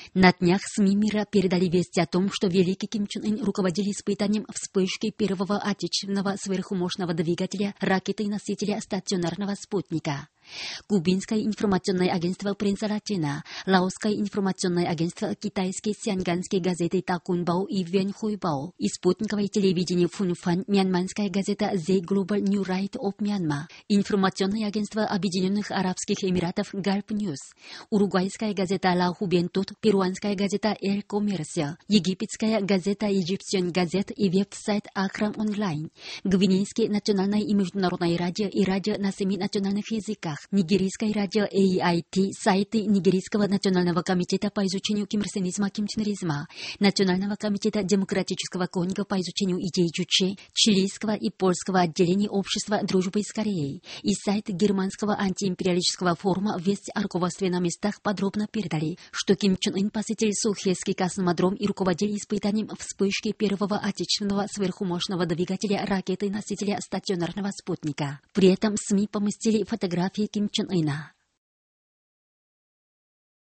На днях СМИ мира передали вести о том, что великий Ким Чен Ын руководил испытанием вспышки первого отечественного сверхмощного двигателя ракеты-носителя стационарного спутника. Кубинское информационное агентство «Пресса Латина», лаосское информационное агентство китайские сианганские газеты «Такунбао» и «Венхуйбао», и спутниковое телевидение «Фунфан», мьянманская газета «The Global New Right of Myanmar», информационное агентство Объединенных Арабских Эмиратов «Gulf News», уругвайская газета «La Juventud», перуанская газета «El Comercio», египетская газета «Egyptian Gazette» и веб-сайт «Акрам Онлайн», гвинейские национальное и международное радио и радио на 7 национальных языках, нигерийское радио AIT, сайты Нигерийского национального комитета по изучению кимрсенизма, кимченеризма, Национального комитета демократического конга по изучению идей Джучи, чилийского и польского отделений общества дружбы с Кореей и сайт германского антиимпериалистического форума «Весть о руководстве на местах» подробно передали, что Ким Чен Ын посетил Сухельский космодром и руководил испытанием вспышки первого отечественного сверхмощного двигателя ракеты-носителя стационарного спутника. При этом СМИ поместили фотографии Ким Чен Ына.